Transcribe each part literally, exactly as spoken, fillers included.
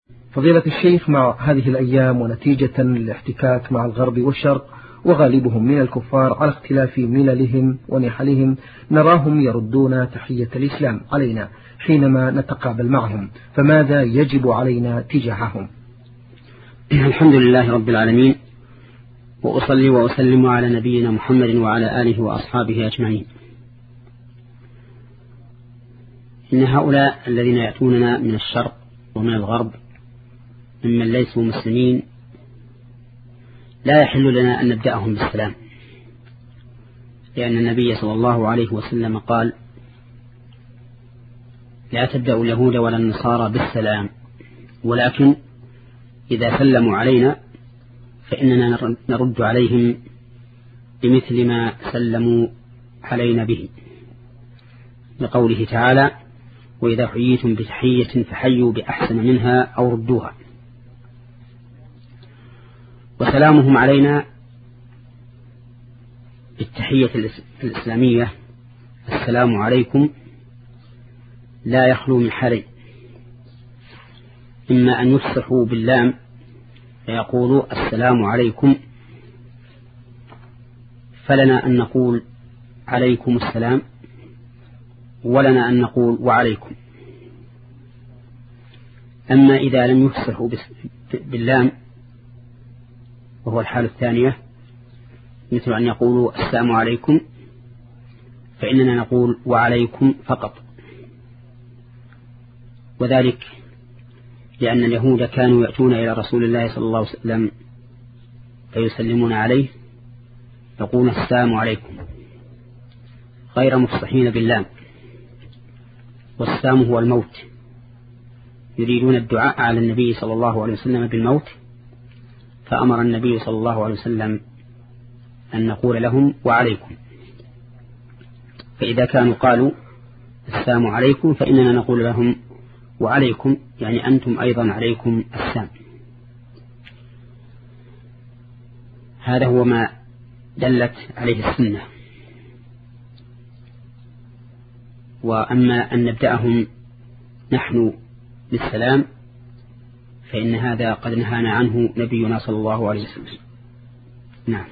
فضيلة الشيخ، مع هذه الأيام ونتيجة للاحتكاك مع الغرب والشرق وغالبهم من الكفار على اختلاف مللهم ونحلهم، نراهم يردون تحية الإسلام علينا حينما نتقابل معهم، فماذا يجب علينا تجاههم؟ الحمد لله رب العالمين، وأصلي وأسلم على نبينا محمد وعلى آله وأصحابه أجمعين. إن هؤلاء الذين يأتوننا من الشرق ومن الغرب ممن ليسوا مسلمين لا يحل لنا أن نبدأهم بالسلام، لأن النبي صلى الله عليه وسلم قال: لا تبدأوا اليهود ولا النصارى بالسلام، ولكن إذا سلموا علينا فإننا نرد عليهم بمثل ما سلموا علينا به، لقوله تعالى: وإذا حييتم بتحية فحيوا بأحسن منها أو ردوها. وسلامهم علينا بالتحية الإسلامية السلام عليكم لا يخلو من حالين: إما أن يفسحوا باللام فيقولوا السلام عليكم، فلنا أن نقول عليكم السلام، ولنا أن نقول وعليكم. أما إذا لم يفسحوا باللام وهو الحالة الثانية، مثل أن يقولوا السلام عليكم، فإننا نقول وعليكم فقط. وذلك لأن اليهود كانوا يأتون إلى رسول الله صلى الله عليه وسلم فيسلمون عليه يقول السلام عليكم غير مفصحين باللام، والسلام هو الموت، يريدون الدعاء على النبي صلى الله عليه وسلم بالموت، فأمر النبي صلى الله عليه وسلم أن نقول لهم وعليكم. فإذا كانوا قالوا السلام عليكم فإننا نقول لهم وعليكم، يعني أنتم أيضا عليكم السلام. هذا هو ما دلت عليه السنة. وأما أن نبدأهم نحن بالسلام فإن هذا قد نهانا عنه نبينا صلى الله عليه وسلم. نعم.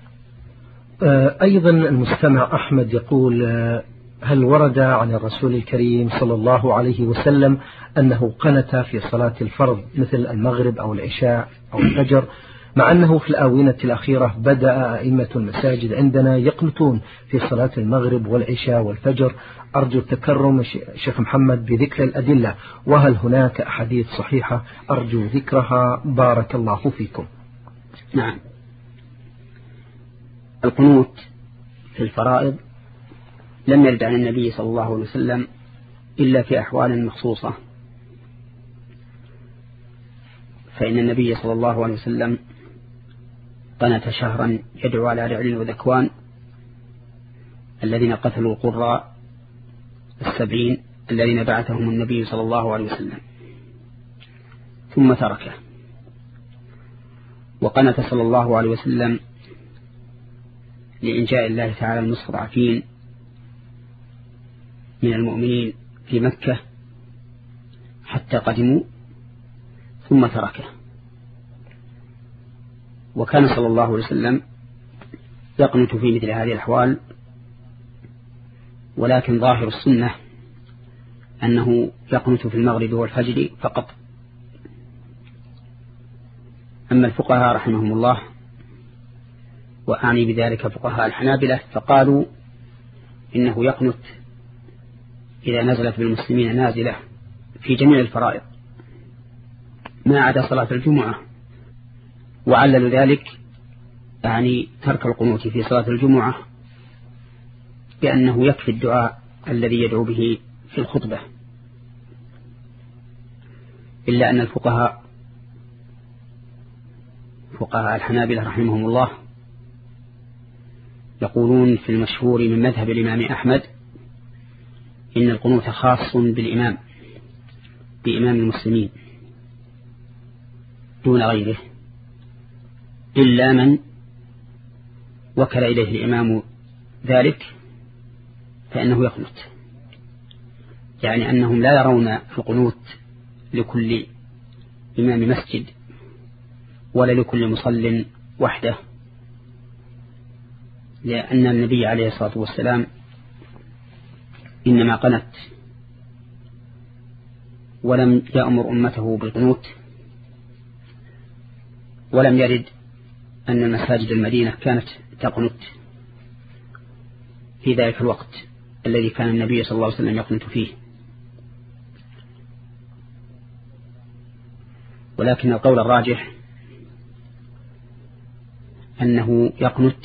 أيضا المستمع أحمد يقول: هل ورد عن الرسول الكريم صلى الله عليه وسلم أنه قنت في صلاة الفرض مثل المغرب أو العشاء أو الفجر، مع أنه في الآونة الأخيرة بدأ أئمة المساجد عندنا يقنتون في صلاة المغرب والعشاء والفجر؟ أرجو التكرم شيخ محمد بذكر الأدلة، وهل هناك أحاديث صحيحة أرجو ذكرها بارك الله فيكم. نعم. القنوت في الفرائض لم يرد عن النبي صلى الله عليه وسلم إلا في أحوال مخصوصة، فإن النبي صلى الله عليه وسلم قنت شهرا يدعو على رعل وذكوان الذين قتلوا القراء السبعين الذين بعثهم النبي صلى الله عليه وسلم، ثم تركه. وقنت صلى الله عليه وسلم لإنجاء الله تعالى المستضعفين من المؤمنين في مكة حتى قدموا، ثم تركه. وكان صلى الله عليه وسلم يقنت في مثل هذه الأحوال، ولكن ظاهر السنة أنه يقنت في المغرب والفجر فقط. أما الفقهاء رحمهم الله، وأعني بذلك فقهاء الحنابلة، فقالوا إنه يقنت إذا نزلت بالمسلمين نازلة في جميع الفرائض ما عدا صلاة الجمعة، وعللوا ذلك يعني ترك القنوت في صلاة الجمعة بأنه يكفي الدعاء الذي يدعو به في الخطبة. إلا أن الفقهاء فقهاء الحنابلة رحمهم الله يقولون في المشهور من مذهب الإمام أحمد إن القنوت خاص بالإمام بإمام المسلمين دون غيره، إلا من وكل إليه الإمام ذلك فإنه يقنت، يعني أنهم لا يرون القنوت لكل إمام مسجد ولا لكل مصل وحده، لأن النبي عليه الصلاة والسلام إنما قنت ولم يأمر أمته بالقنوت، ولم يرد أن مساجد المدينة كانت تقنت في ذلك الوقت الذي كان النبي صلى الله عليه وسلم يقنت فيه. ولكن القول الراجح أنه يقنت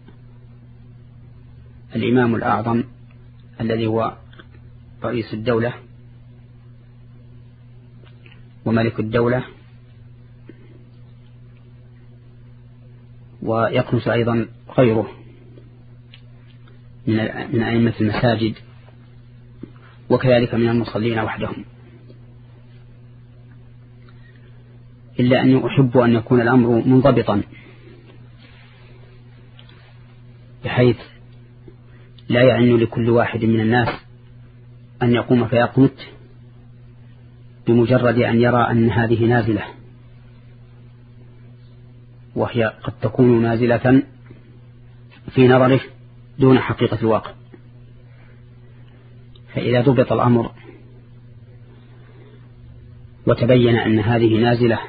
الإمام الأعظم الذي هو رئيس الدولة وملك الدولة، ويقنت أيضا غيره من أئمة المساجد وكذلك من المصلين وحدهم، إلا أني أحب أن يكون الأمر منضبطا بحيث لا يعن لكل واحد من الناس أن يقوم فيقنت بمجرد أن يرى أن هذه نازلة، وهي قد تكون نازلة في نظره دون حقيقة الواقع. فإذا ضبط الأمر وتبين أن هذه نازلة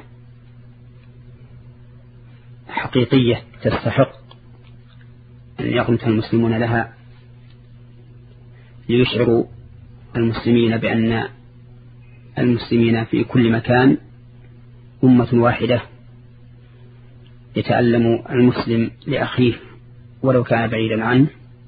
حقيقية تستحق أن يقنت المسلمون لها ليشعروا المسلمين بأن المسلمين في كل مكان أمة واحدة، يتألم المسلم لأخيه ولو كان بعيدا عنه،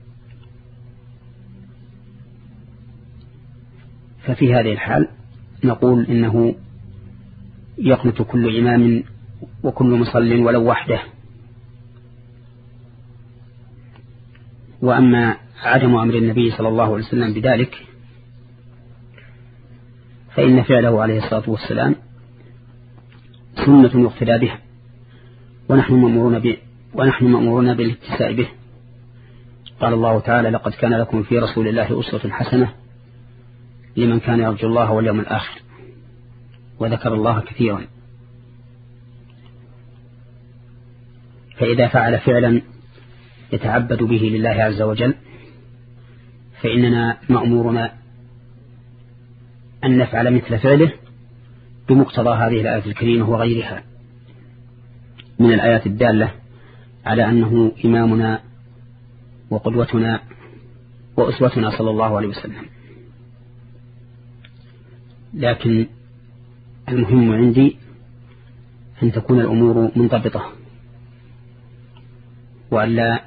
ففي هذه الحال نقول إنه يقنت كل إمام وكل مصل ولو وحده. وأما عدم أمر النبي صلى الله عليه وسلم بذلك فإن فعله عليه الصلاة والسلام سنة يقتدى بها، ونحن مأمورون به ونحن مأمورون بالاتساء به. قال الله تعالى: لقد كان لكم في رسول الله أسوة حسنة لمن كان يرجو الله واليوم الآخر، وذكر الله كثيرا. فإذا فعل فعلا يتعبد به لله عز وجل فإننا مأمورنا أن نفعل مثل فعله بمقتضى هذه الآية الكريمة وغيرها من الآيات الدالة على أنه إمامنا وقدوتنا وأسوتنا صلى الله عليه وسلم. لكن المهم عندي أن تكون الأمور منضبطة، وألا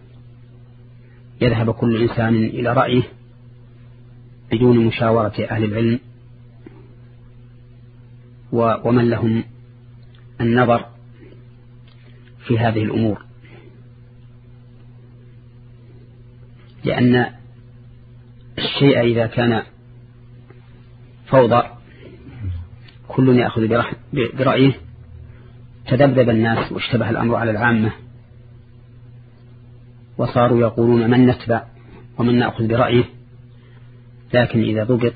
يذهب كل إنسان إلى رأيه بدون مشاورة أهل العلم ومن لهم النظر في هذه الأمور، لأن الشيء إذا كان فوضى كل يأخذ برأيه تذبذب الناس واشتبه الأمر على العامة، وصاروا يقولون من نتبع ومن نأخذ برأيه. لكن إذا ضبط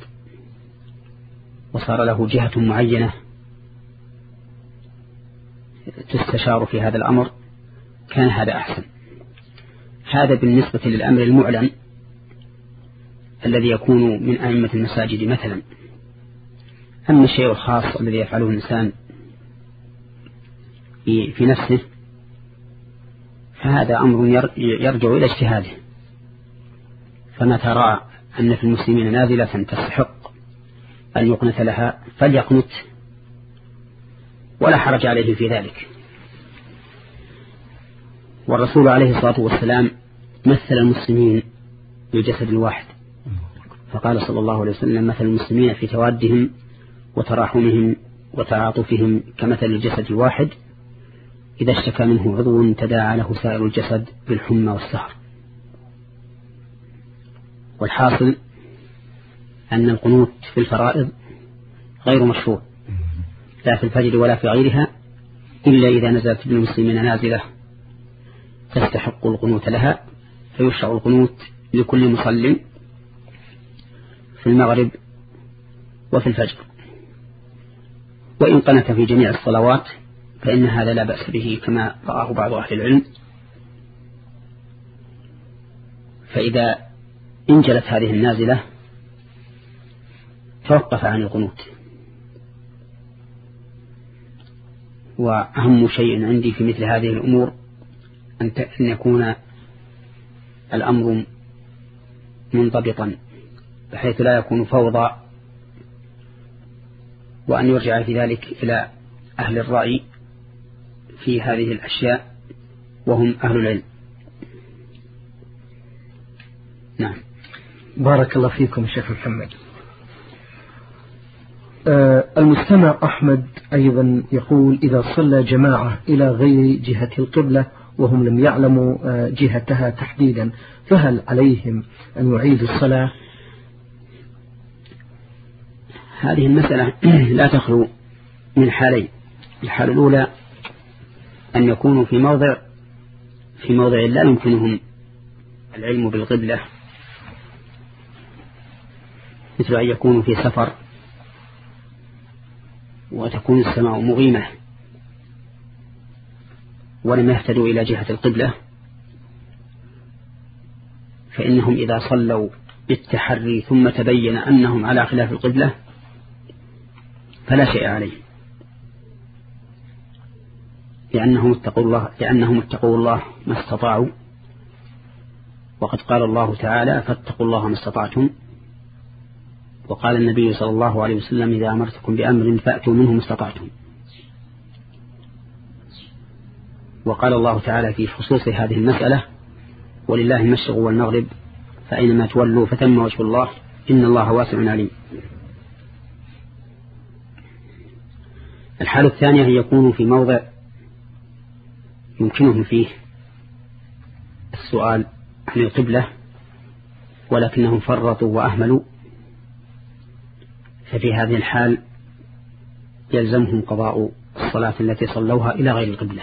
وصار له جهة معينة تستشار في هذا الأمر كان هذا أحسن. هذا بالنسبة للأمر المعلن الذي يكون من أئمة المساجد مثلا. أما الشيء الخاص الذي يفعله الإنسان في نفسه فهذا أمر يرجع إلى اجتهاده، فما ترى أن في المسلمين نازلة تستحق أن يقنت لها فليقنت ولا حرج عليه في ذلك. والرسول عليه الصلاة والسلام مثل المسلمين بالجسد الواحد، فقال صلى الله عليه وسلم: مثل المسلمين في توادهم وتراحمهم وتعاطفهم كمثل الجسد الواحد إذا اشتكى منه عضو تداعى له سائر الجسد بالحمى والسهر. والحاصل أن القنوت في الفرائض غير مشروع لا في الفجر ولا في غيرها، إلا إذا نزلت بالمسلمين نازلة تستحق القنوت لها، فيشرع القنوت لكل مصل في المغرب وفي الفجر. وإن قنت في جميع الصلوات فإن هذا لا بأس به كما رآه بعض أهل العلم. فإذا انجلت هذه النازلة توقف عن القنوت. وأهم شيء عندي في مثل هذه الأمور أن يكون الأمر منضبطا بحيث لا يكون فوضى، وأن يرجع في ذلك إلى أهل الرأي في هذه الأشياء وهم أهل العلم. نعم. بارك الله فيكم شيخ محمد. آه المستمع أحمد أيضا يقول: إذا صلى جماعة إلى غير جهة القبلة وهم لم يعلموا آه جهتها تحديدا، فهل عليهم أن يعيدوا الصلاة؟ هذه المسألة لا تخلو من حالين. الحالة الأولى أن يكونوا في موضع في موضع لا يمكنهم العلم بالقبلة، مثل أن يكونوا في سفر وتكون السماء مغيمة ولم يهتدوا إلى جهة القبلة، فإنهم إذا صلوا بالتحري ثم تبين أنهم على خلاف القبلة فلا شيء عليه، لأنهم اتقوا الله لأنهم اتقوا الله ما استطاعوا، وقد قال الله تعالى: فاتقوا الله ما استطعتم. وقال النبي صلى الله عليه وسلم: إذا أمرتكم بأمر فأتوا منه ما استطعتم. وقال الله تعالى في خصوص هذه المسألة: ولله المشرق والمغرب فأينما تولوا فتم وجه الله إن الله واسع عليم. الحالة الثانية أن يكونوا في موضع يمكنهم فيه السؤال عن القبلة ولكنهم فرطوا وأهملوا، ففي هذه الحال يلزمهم قضاء الصلاة التي صلوها إلى غير القبلة،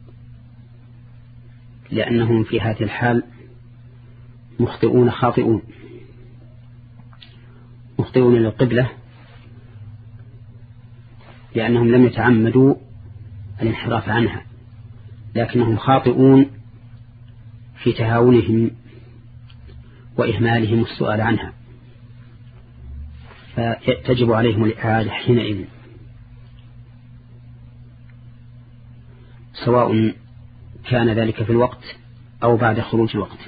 لأنهم في هذه الحال مخطئون خاطئون مخطئون للقبلة، لأنهم لم يتعمدوا الانحراف عنها، لكنهم خاطئون في تهاونهم وإهمالهم السؤال عنها، فتجب عليهم الإعادة حينئذ، سواء كان ذلك في الوقت أو بعد خروج الوقت.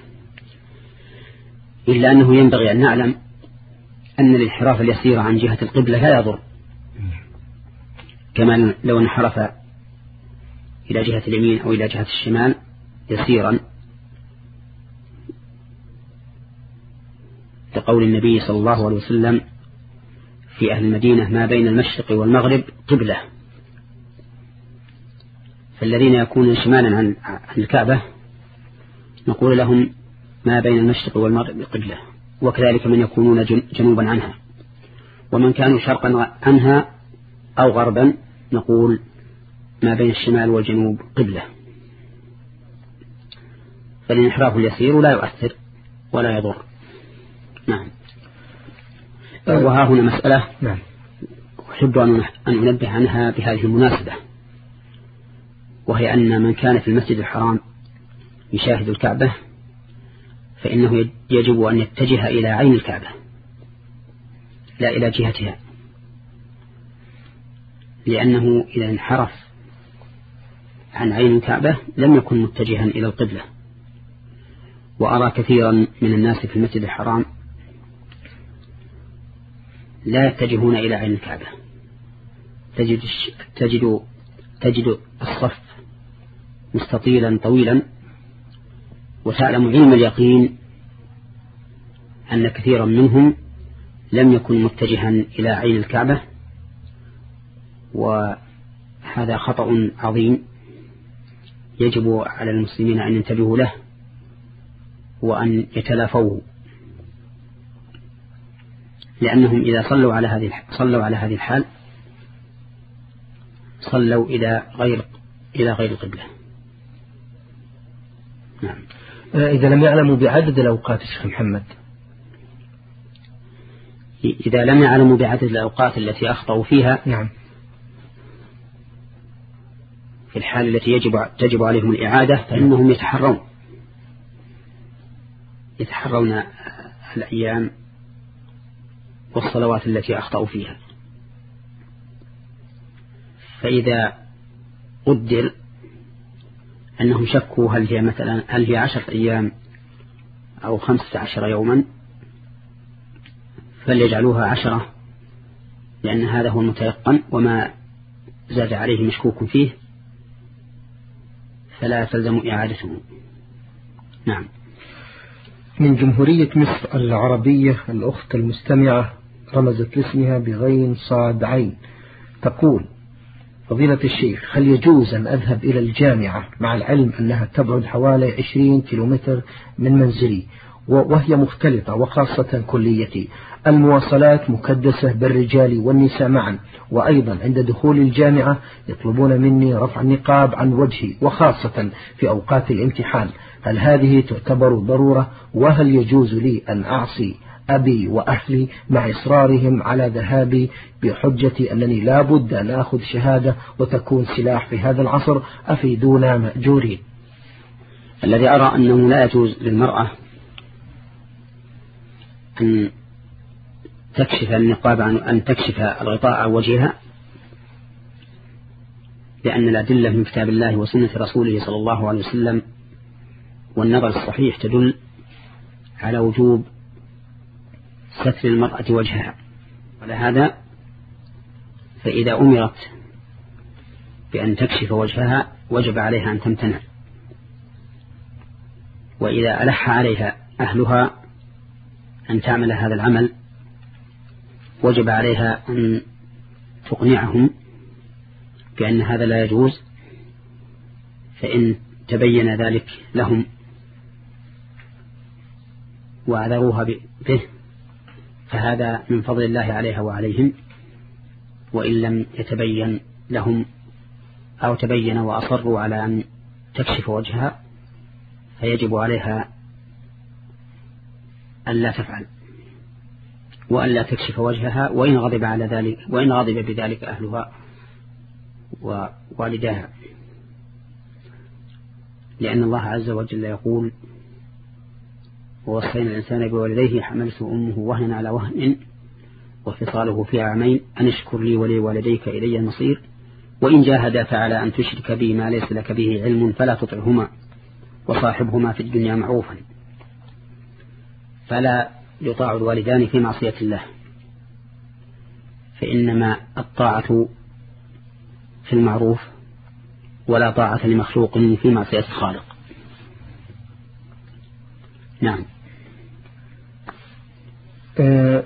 إلا أنه ينبغي أن نعلم أن الانحراف اليسير عن جهة القبلة لا يضر، كما لو انحرف إلى جهة اليمين أو إلى جهة الشمال يسيرا، لقول النبي صلى الله عليه وسلم في أهل المدينة: ما بين المشرق والمغرب قبلة. فالذين يكونون شمالا عن الكعبة نقول لهم ما بين المشرق والمغرب قبلة، وكذلك من يكونون جنوبا عنها، ومن كانوا شرقا عنها أو غربا نقول ما بين الشمال والجنوب قبلة. فالانحراف اليسير لا يؤثر ولا يضر. نعم. وها هنا مسألة نعم. أحب أن أنبه عنها بهذه المناسبة، وهي أن من كان في المسجد الحرام يشاهد الكعبة فإنه يجب أن يتجه إلى عين الكعبة لا إلى جهتها، لأنه إذا انحرف عن عين الكعبة لم يكن متجها إلى القبلة. وأرى كثيرا من الناس في المسجد الحرام لا يتجهون إلى عين الكعبة، تجد, تجد, تجد الصف مستطيلا طويلا، وتعلم علم اليقين أن كثيرا منهم لم يكن متجها إلى عين الكعبة، وهذا خطأ عظيم يجب على المسلمين أن ينتبهوا له وأن يتلافوه، لأنهم إذا صلوا على هذه صلوا على هذه الحال صلوا إلى غير إلى غير القبلة. نعم. إذا لم يعلموا بعدد الأوقات شيخ محمد، إذا لم يعلموا بعدد الأوقات التي أخطأوا فيها نعم في الحال التي يجب تجب عليهم الإعادة فإنهم يتحرون يتحرون الأيام والصلوات التي أخطأوا فيها. فإذا قدر أنهم شكوا هل هي مثلا هل هي عشرة أيام أو خمسة عشر يوما فليجعلوها عشرة، لأن هذا هو المتيقن، وما زاد عليه مشكوك فيه فلا تلزم إعادته. نعم. من جمهورية مصر العربية الأخت المستمعة رمزت لاسمها بغين صاد عين، تقول: فضيلة الشيخ، هل يجوز أن أذهب إلى الجامعة مع العلم أنها تبعد حوالي عشرين كيلومتر من منزلي وهي مختلطة، وخاصة كليتي المواصلات مكدسة بالرجال والنساء معا، وأيضا عند دخول الجامعة يطلبون مني رفع النقاب عن وجهي وخاصة في أوقات الامتحان، هل هذه تعتبر ضرورة؟ وهل يجوز لي أن أعصي أبي وأهلي مع إصرارهم على ذهابي بحجة أنني لا بد أن أخذ شهادة وتكون سلاح في هذا العصر؟ أفيدونا مأجورين. الذي أرى أنه لا يجوز للمرأة أن تكشف النقاب عن أن تكشف الغطاء عن وجهها، لأن الأدلة من كتاب الله وسنة رسوله صلى الله عليه وسلم والنظر الصحيح تدل على وجوب ستر المرأة وجهها. ولهذا فإذا أمرت بأن تكشف وجهها وجب عليها أن تمتنع، وإذا ألح عليها أهلها أن تعمل هذا العمل وجب عليها أن تقنعهم بأن هذا لا يجوز، فإن تبين ذلك لهم وعذروها به فهذا من فضل الله عليها وعليهم، وإن لم يتبين لهم أو تبين وأصروا على أن تكشف وجهها فيجب عليها أن لا تفعل وأن لا تكشف وجهها، وإن غضب على ذلك وإن غضب بذلك أهلها ووالداها، لأن الله عز وجل يقول: ووصينا الإنسان بوالديه حملته أمه وهنا على وهن وفصاله في عامين أن اشكر لي ولي والديك إلي المصير وإن جاهداك على أن تشرك بي ما ليس لك به علم فلا تطعهما وصاحبهما في الدنيا معروفا. فلا يطاع الوالدان في معصية الله، فإنما الطاعة في المعروف، ولا طاعة لمخلوق في معصية الخالق. نعم. آه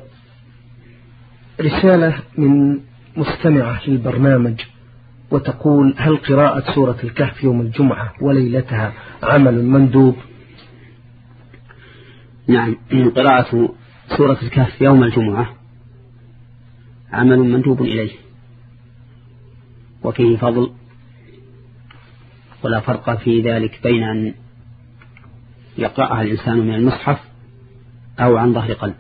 رسالة من مستمعة للبرنامج وتقول: هل قراءة سورة الكهف يوم الجمعة وليلتها عمل مندوب؟ نعم، قراءة سورة الكهف يوم الجمعة عمل مندوب إليه، وفيه فضل، ولا فرق في ذلك بين أن يقرأها الإنسان من المصحف أو عن ظهر قلب.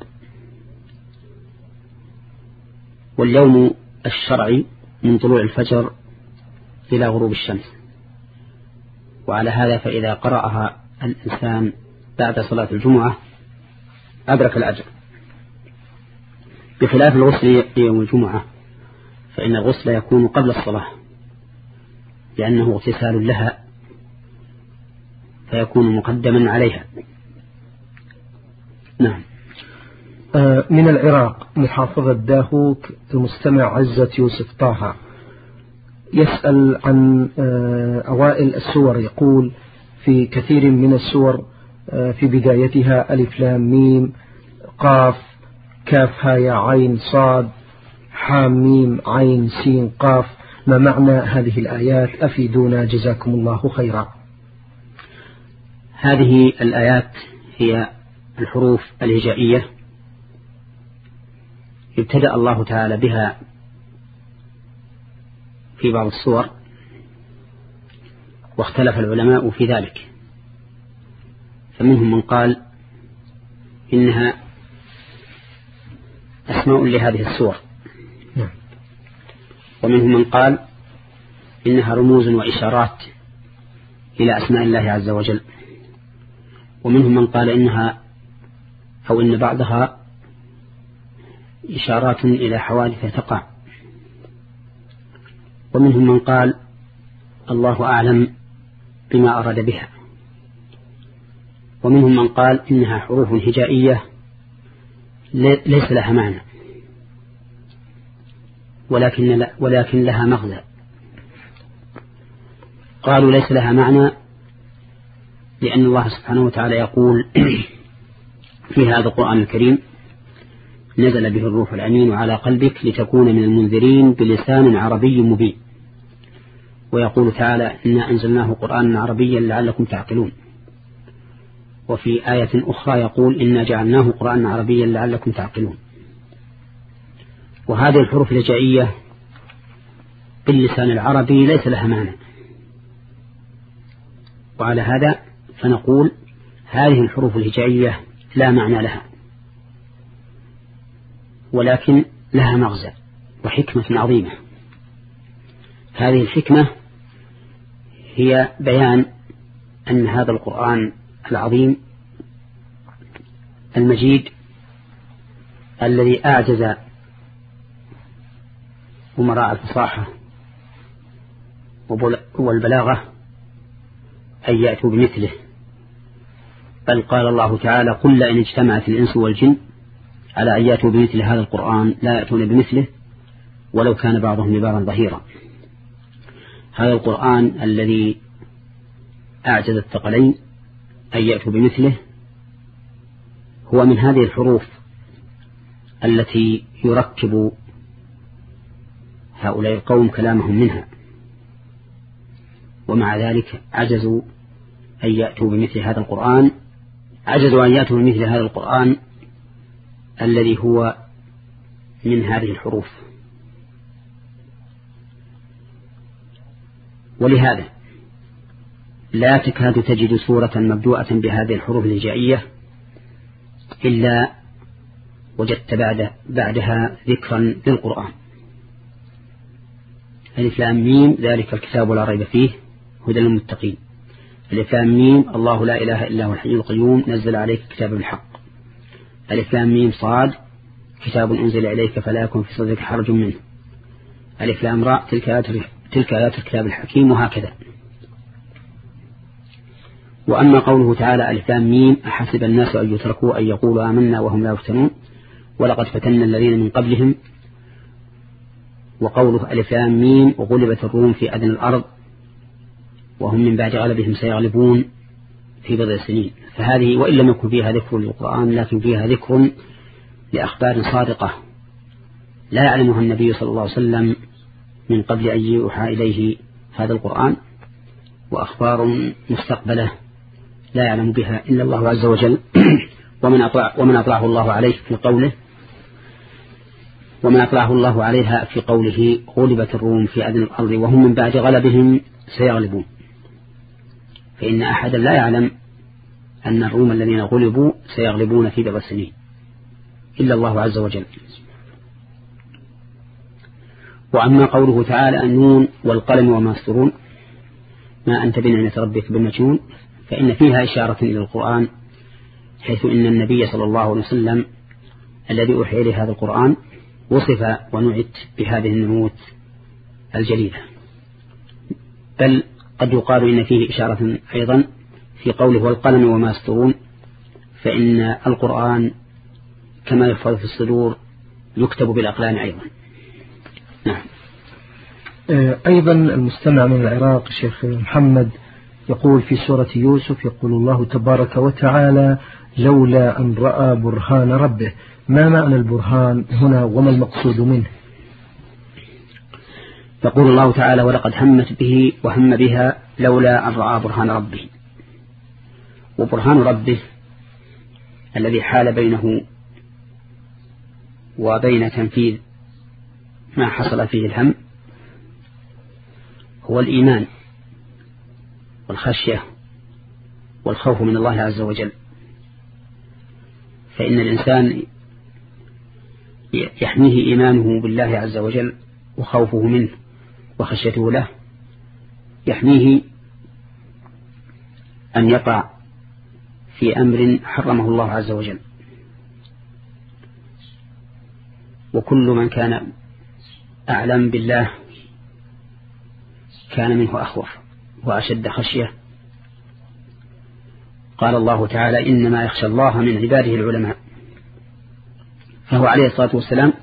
واليوم الشرعي من طلوع الفجر إلى غروب الشمس، وعلى هذا فإذا قرأها الإنسان بعد صلاة الجمعة أدرك الأجر، بخلاف الغسل يوم الجمعة فإن الغسل يكون قبل الصلاة لأنه اغتسال لها فيكون مقدما عليها. نعم. من العراق محافظة داهوك المستمع عزة يوسف طه يسأل عن أوائل السور، يقول: في كثير من السور في بدايتها ألف لام ميم قاف كاف ها يا عين صاد حام ميم عين سين قاف، ما معنى هذه الآيات؟ أفيدونا جزاكم الله خيرا. هذه الآيات هي الحروف الهجائية ابتدأ الله تعالى بها في بعض السور، واختلف العلماء في ذلك، فمنهم من قال إنها أسماء لهذه السور، ومنهم من قال إنها رموز وإشارات إلى أسماء الله عز وجل. ومنهم من قال إنها أو إن بعضها إشارات إلى حوادث تقع. ومنهم من قال الله أعلم بما أراد بها. ومنهم من قال إنها حروف هجائية ليس لها معنى ولكن, ولكن لها مغزى. قالوا ليس لها معنى لأن الله سبحانه وتعالى يقول في هذا القرآن الكريم نزل به الروح الأمين على قلبك لتكون من المنذرين بلسان عربي مبين. ويقول تعالى إنا أنزلناه قرآنا عربيا لعلكم تعقلون. وفي آية أخرى يقول إنا جعلناه قرآنا عربيا لعلكم تعقلون. وهذه الحروف الهجائية باللسان العربي ليس لها معنى. وعلى هذا فنقول هذه الحروف الهجائية لا معنى لها ولكن لها مغزى وحكمة عظيمة. هذه الحكمة هي بيان أن هذا القرآن العظيم المجيد الذي أعجز أمراء الفصاحة والبلاغة أن يأتوا بمثله. بل قال الله تعالى قل لئن اجتمعت الإنس والجن على أن يأتوا بمثل هذا القرآن لا يأتون بمثله ولو كان بعضهم لبعض ظهيرا. هذا القرآن الذي أعجز الثقلين أن يأتوا بمثله هو من هذه الحروف التي يركب هؤلاء القوم كلامهم منها، ومع ذلك عجزوا أن يأتوا بمثل هذا القرآن عجزوا أن يأتوا بمثل هذا القرآن الذي هو من هذه الحروف. ولهذا لا تكاد تجد سورة مبدوءة بهذه الحروف الهجائية إلا وجدت بعد بعدها ذكرا للقرآن. ألف لام ميم ذلك الكتاب لا ريب فيه هدى للمتقين. ألف لام ميم الله لا إله إلا هو الحي القيوم نزل عليك الكتاب بالحق. ألف لام ميم صاد كتاب أنزل إليك فلا يكن في صدرك حرج منه. ألف لام راء تلك آيات تلك آيات الكتاب الحكيم وهكذا. وأما قوله تعالى ألف لام ميم أحسب الناس أن يتركوا أن يقولوا آمنا وهم لا يفتنون ولقد فتنا الذين من قبلهم. وقوله ألف لام ميم وغلبت الروم في أدنى الأرض وهم من بعد غلبهم سيغلبون في بضع سنين. فهذه وإن لم يكن فيها ذكر للقرآن لكن فيها ذكر لأخبار صادقة لا يعلمها النبي صلى الله عليه وسلم من قبل أن يوحى إليه هذا القرآن، وأخبار مستقبلة لا يعلم بها إلا الله عز وجل. ومن أطلع ومن أطلعه الله عليه في قوله ومن أطلعه الله عليها في قوله غلبت الروم في أدنى الأرض وهم من بعد غلبهم سيغلبون. فإن أحدا لا يعلم أن الروم الذين غلبوا سيغلبون في بضع سنين إلا الله عز وجل. وأما قوله تعالى النون والقلم وما يسطرون ما أنت بنعمة ربك بمجنون فإن فيها إشارة إلى القرآن، حيث إن النبي صلى الله عليه وسلم الذي أوحي إليه هذا القرآن وصف ونعت بهذه النعوت الجليلة. بل قد يقال إن فيه إشارة أيضا في قوله والقلم وما يسطرون، فإن القرآن كما يحفظ في الصدور يكتب بالأقلام أيضا. نعم. أيضا المستمع من العراق شيخ محمد يقول في سورة يوسف يقول الله تبارك وتعالى لولا أن رأى برهان ربه، ما معنى البرهان هنا وما المقصود منه؟ يقول الله تعالى ولقد همت به وهم بها لولا أن رأى برهان ربه. وبرهان ربه الذي حال بينه وبين تنفيذ ما حصل فيه الهم هو الإيمان والخشية والخوف من الله عز وجل. فإن الإنسان يحميه إيمانه بالله عز وجل وخوفه منه وخشيته له يحميه أن يقع في أمر حرمه الله عز وجل. وكل من كان أعلم بالله كان منه أخوف وأشد خشية. قال الله تعالى إنما يخشى الله من عباده العلماء. فهو عليه الصلاة والسلام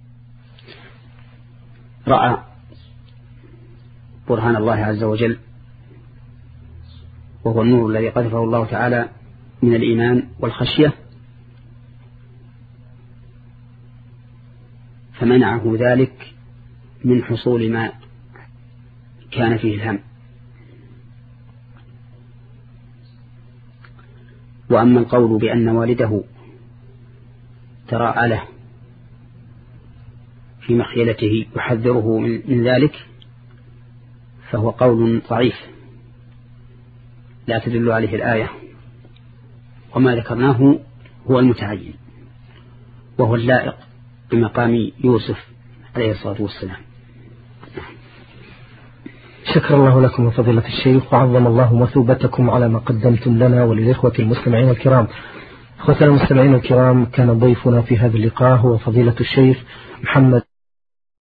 رأى برهان الله عز وجل، وهو النور الذي قذفه الله تعالى من الإيمان والخشية، فمنعه ذلك من حصول ما كان فيه الهم. وأما القول بأن والده تراءى له في مخيلته يحذره من ذلك فهو قول ضعيف لا تدل عليه الآية، وما ذكرناه هو المتعين وهو اللائق بمقام يوسف عليه الصلاة والسلام. شكر الله لكم وفضيلة الشيخ، وعظم الله مثوبتكم على ما قدمتم لنا وللإخوة المستمعين الكرام. إخوتنا المستمعين الكرام، كان ضيفنا في هذا اللقاء هو فضيلة الشيخ محمد